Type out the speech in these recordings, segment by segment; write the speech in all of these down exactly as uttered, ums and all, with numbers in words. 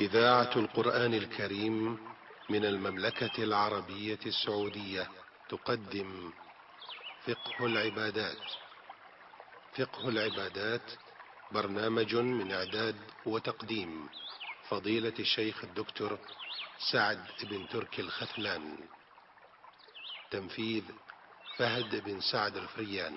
إذاعة القرآن الكريم من المملكة العربية السعودية تقدم فقه العبادات. فقه العبادات برنامج من إعداد وتقديم فضيلة الشيخ الدكتور سعد بن تركي الختلان. تنفيذ فهد بن سعد الفريان.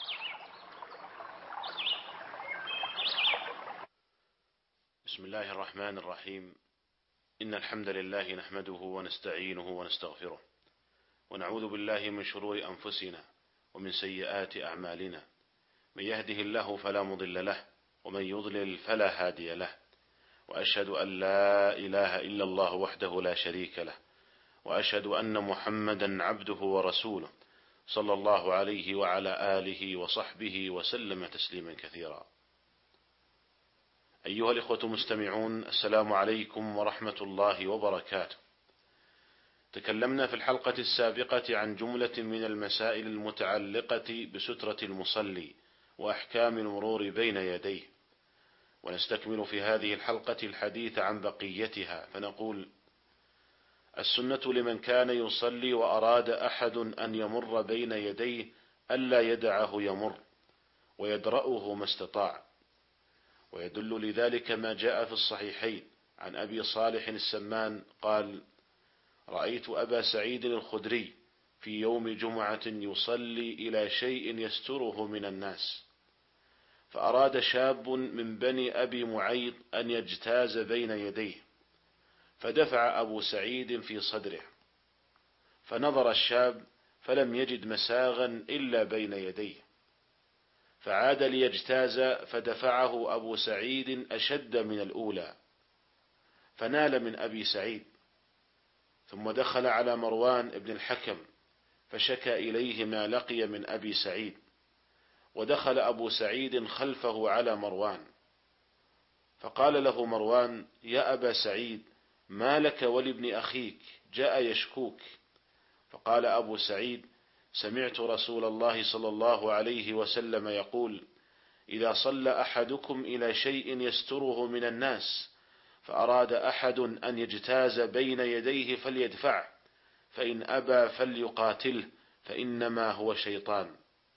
بسم الله الرحمن الرحيم. إن الحمد لله نحمده ونستعينه ونستغفره، ونعوذ بالله من شرور أنفسنا ومن سيئات أعمالنا. من يهده الله فلا مضل له، ومن يضلل فلا هادي له. وأشهد أن لا إله إلا الله وحده لا شريك له، وأشهد أن محمدا عبده ورسوله صلى الله عليه وعلى آله وصحبه وسلم تسليما كثيرا. أيها الإخوة المستمعون، السلام عليكم ورحمة الله وبركاته. تكلمنا في الحلقة السابقة عن جملة من المسائل المتعلقة بسترة المصلي وأحكام المرور بين يديه، ونستكمل في هذه الحلقة الحديث عن بقيتها، فنقول: السنة لمن كان يصلي وأراد أحد أن يمر بين يديه ألا يدعه يمر، ويدرأه ما استطاع. ويدل لذلك ما جاء في الصحيحين عن أبي صالح السمان قال: رأيت أبا سعيد الخدري في يوم جمعة يصلي إلى شيء يستره من الناس، فأراد شاب من بني أبي معيط أن يجتاز بين يديه، فدفع أبو سعيد في صدره، فنظر الشاب فلم يجد مساغا إلا بين يديه، فعاد ليجتاز فدفعه أبو سعيد أشد من الأولى، فنال من أبي سعيد. ثم دخل على مروان ابن الحكم فشكى إليه ما لقي من أبي سعيد، ودخل أبو سعيد خلفه على مروان، فقال له مروان: يا أبا سعيد، ما لك ولابن أخيك جاء يشكوك؟ فقال أبو سعيد: سمعت رسول الله صلى الله عليه وسلم يقول: إذا صلى أحدكم إلى شيء يستره من الناس فأراد أحد أن يجتاز بين يديه فليدفعه، فإن أبى فليقاتله، فإنما هو شيطان.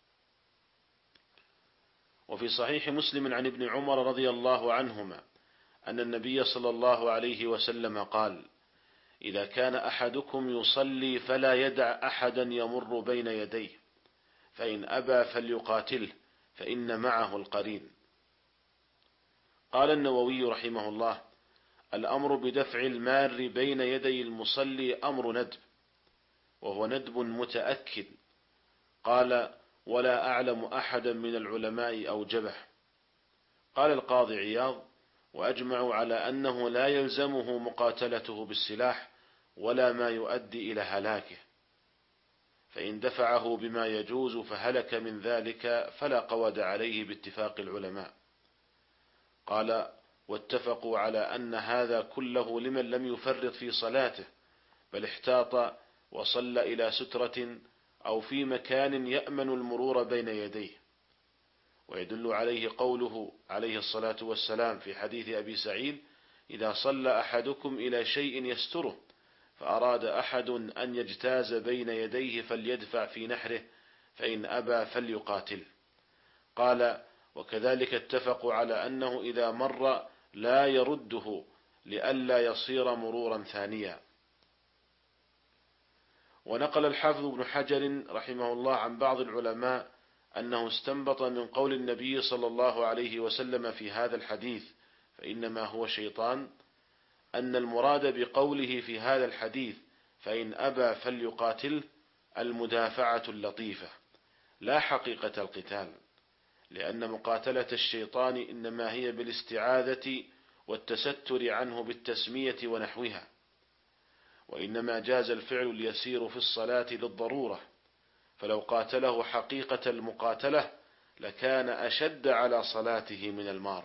وفي صحيح مسلم عن ابن عمر رضي الله عنهما أن النبي صلى الله عليه وسلم قال: إذا كان أحدكم يصلي فلا يدع أحدا يمر بين يديه، فإن أبى فليقاتله، فإن معه القرين. قال النووي رحمه الله: الأمر بدفع المار بين يدي المصلي أمر ندب، وهو ندب متأكد. قال: ولا أعلم أحدا من العلماء أوجبه. قال القاضي عياض: وأجمعوا على أنه لا يلزمه مقاتلته بالسلاح ولا ما يؤدي إلى هلاكه، فإن دفعه بما يجوز فهلك من ذلك فلا قود عليه باتفاق العلماء. قال: واتفقوا على أن هذا كله لمن لم يفرط في صلاته، بل احتاط وصلى إلى سترة أو في مكان يأمن المرور بين يديه. ويدل عليه قوله عليه الصلاة والسلام في حديث أبي سعيد: إذا صلى أحدكم إلى شيء يستره فأراد أحد أن يجتاز بين يديه فليدفع في نحره، فإن أبى فليقاتل. قال: وكذلك اتفقوا على أنه إذا مر لا يرده لئلا يصير مرورا ثانيا. ونقل الحافظ ابن حجر رحمه الله عن بعض العلماء أنه استنبط من قول النبي صلى الله عليه وسلم في هذا الحديث: فإنما هو شيطان، أن المراد بقوله في هذا الحديث فإن أبى فليقاتل المدافعة اللطيفة، لا حقيقة القتال، لأن مقاتلة الشيطان إنما هي بالاستعاذة والتستر عنه بالتسمية ونحوها، وإنما جاز الفعل اليسير في الصلاة للضرورة، فلو قاتله حقيقة المقاتلة لكان أشد على صلاته من المار.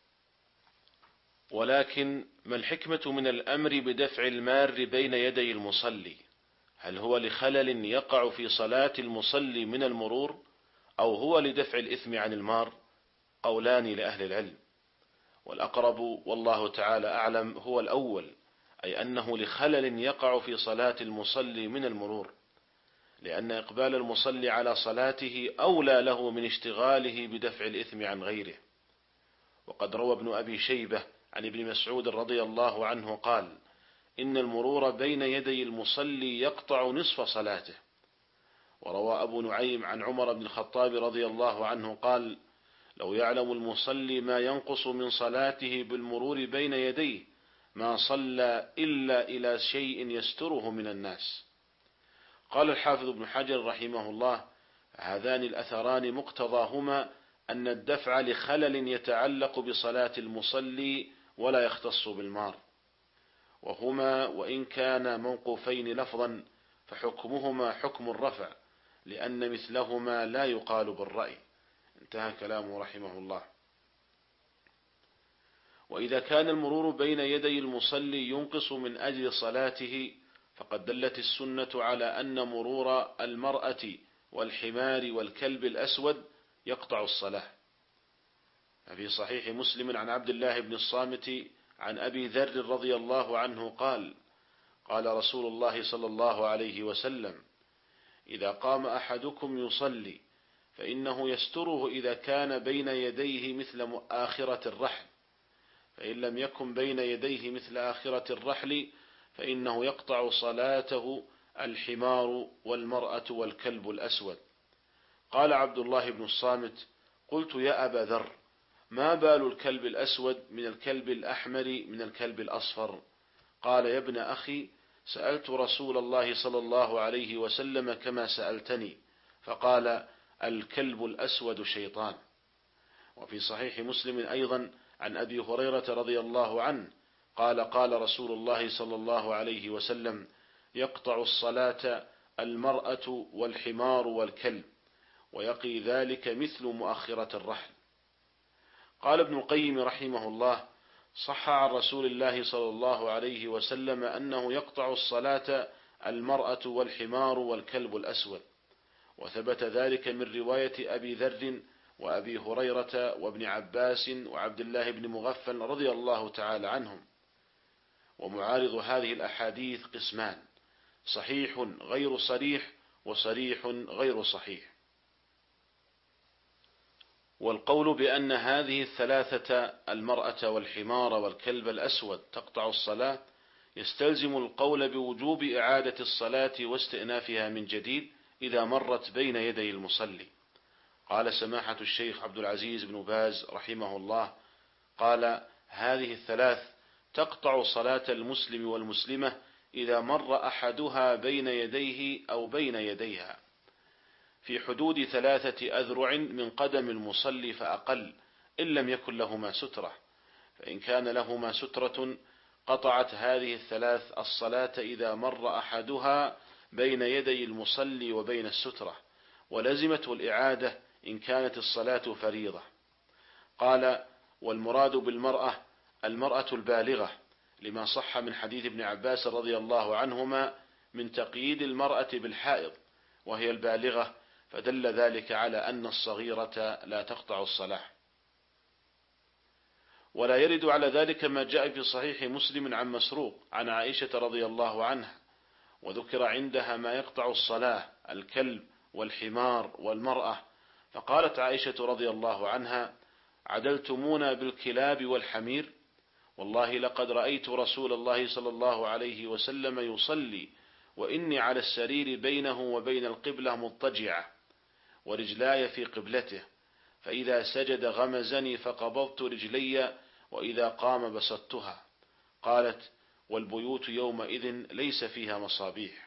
ولكن ما الحكمة من الأمر بدفع المار بين يدي المصلي؟ هل هو لخلل يقع في صلاة المصلي من المرور، أو هو لدفع الإثم عن المار؟ قولان لأهل العلم. والأقرب والله تعالى أعلم هو الأول، أي أنه لخلل يقع في صلاة المصلي من المرور، لأن إقبال المصلي على صلاته أولى له من اشتغاله بدفع الإثم عن غيره. وقد روى ابن أبي شيبة عن ابن مسعود رضي الله عنه قال: إن المرور بين يدي المصلي يقطع نصف صلاته. وروى أبو نعيم عن عمر بن الخطاب رضي الله عنه قال: لو يعلم المصلي ما ينقص من صلاته بالمرور بين يديه ما صلى إلا إلى شيء يستره من الناس. قال الحافظ ابن حجر رحمه الله: هذان الأثران مقتضاهما أن الدفع لخلل يتعلق بصلاة المصلي ولا يختص بالمار، وهما وإن كانا موقوفين لفظا فحكمهما حكم الرفع، لأن مثلهما لا يقال بالرأي. انتهى كلامه رحمه الله. وإذا كان المرور بين يدي المصلي ينقص من أجل صلاته فقد دلت السنة على أن مرور المرأة والحمار والكلب الأسود يقطع الصلاة. في صحيح مسلم عن عبد الله بن الصامت عن أبي ذر رضي الله عنه قال: قال رسول الله صلى الله عليه وسلم: إذا قام أحدكم يصلي فإنه يستره إذا كان بين يديه مثل آخرة الرحل، فإن لم يكن بين يديه مثل آخرة الرحل فإنه يقطع صلاته الحمار والمرأة والكلب الأسود. قال عبد الله بن الصامت: قلت يا أبا ذر، ما بال الكلب الأسود من الكلب الأحمر من الكلب الأصفر؟ قال: يا ابن أخي، سألت رسول الله صلى الله عليه وسلم كما سألتني، فقال: الكلب الأسود شيطان. وفي صحيح مسلم أيضا عن أبي هريرة رضي الله عنه قال: قال رسول الله صلى الله عليه وسلم: يقطع الصلاة المرأة والحمار والكلب، ويقي ذلك مثل مؤخرة الرحل. قال ابن القيم رحمه الله: صح عن رسول الله صلى الله عليه وسلم أنه يقطع الصلاة المرأة والحمار والكلب الأسود، وثبت ذلك من رواية أبي ذر وأبي هريرة وابن عباس وعبد الله بن مغفل رضي الله تعالى عنهم. ومعارض هذه الأحاديث قسمان: صحيح غير صريح، وصريح غير صحيح. والقول بأن هذه الثلاثة المرأة والحمار والكلب الأسود تقطع الصلاة يستلزم القول بوجوب إعادة الصلاة واستئنافها من جديد إذا مرت بين يدي المصلي. قال سماحة الشيخ عبد العزيز بن باز رحمه الله: قال: هذه الثلاث تقطع صلاة المسلم والمسلمة إذا مر أحدها بين يديه أو بين يديها في حدود ثلاثة أذرع من قدم المصلي فأقل، إن لم يكن لهما سترة، فإن كان لهما سترة قطعت هذه الثلاث الصلاة إذا مر أحدها بين يدي المصلي وبين السترة، ولزمته الإعادة إن كانت الصلاة فريضة. قال: والمراد بالمرأة المرأة البالغة، لما صح من حديث ابن عباس رضي الله عنهما من تقييد المرأة بالحائض وهي البالغة، فدل ذلك على أن الصغيرة لا تقطع الصلاة. ولا يرد على ذلك ما جاء في صحيح مسلم عن مسروق عن عائشة رضي الله عنها، وذكر عندها ما يقطع الصلاة: الكلب والحمار والمرأة، فقالت عائشة رضي الله عنها: عدلتمونا بالكلاب والحمير؟ والله لقد رأيت رسول الله صلى الله عليه وسلم يصلي وإني على السرير بينه وبين القبلة مضطجعة ورجلاي في قبلته، فإذا سجد غمزني فقبضت رجلي وإذا قام بسطتها. قالت: والبيوت يومئذ ليس فيها مصابيح.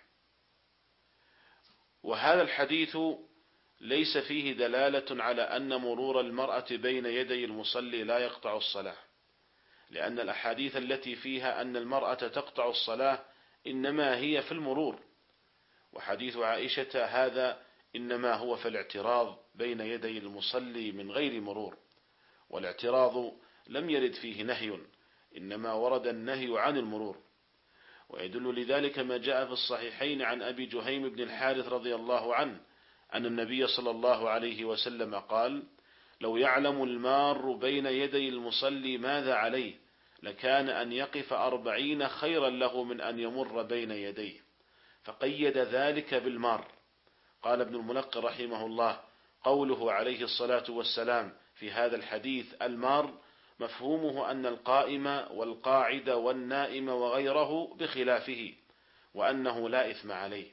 وهذا الحديث ليس فيه دلالة على أن مرور المرأة بين يدي المصلي لا يقطع الصلاة، لأن الأحاديث التي فيها أن المرأة تقطع الصلاة إنما هي في المرور، وحديث عائشة هذا إنما هو في الاعتراض بين يدي المصلي من غير مرور، والاعتراض لم يرد فيه نهي، إنما ورد النهي عن المرور. ويدل لذلك ما جاء في الصحيحين عن أبي جهيم بن الحارث رضي الله عنه أن النبي صلى الله عليه وسلم قال: لو يعلم المار بين يدي المصلي ماذا عليه لكان أن يقف أربعين خيرا له من أن يمر بين يديه، فقيد ذلك بالمار. قال ابن الملقن رحمه الله: قوله عليه الصلاة والسلام في هذا الحديث المار مفهومه أن القائم والقاعد والنائم وغيره بخلافه، وأنه لا إثم عليه.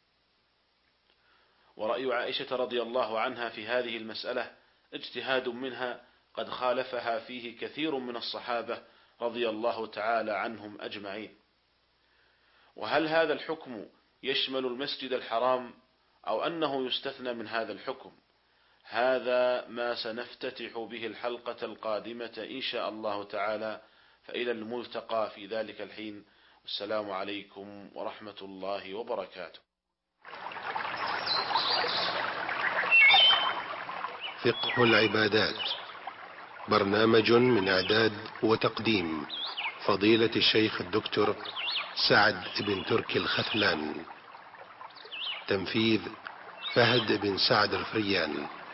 ورأي عائشة رضي الله عنها في هذه المسألة اجتهاد منها قد خالفها فيه كثير من الصحابة رضي الله تعالى عنهم أجمعين. وهل هذا الحكم يشمل المسجد الحرام أو أنه يستثنى من هذا الحكم؟ هذا ما سنفتتح به الحلقة القادمة إن شاء الله تعالى، فإلى الملتقى في ذلك الحين، والسلام عليكم ورحمة الله وبركاته. فقه العبادات، برنامج من إعداد وتقديم فضيلة الشيخ الدكتور سعد بن تركي الختلان، تنفيذ فهد بن سعد الفريان.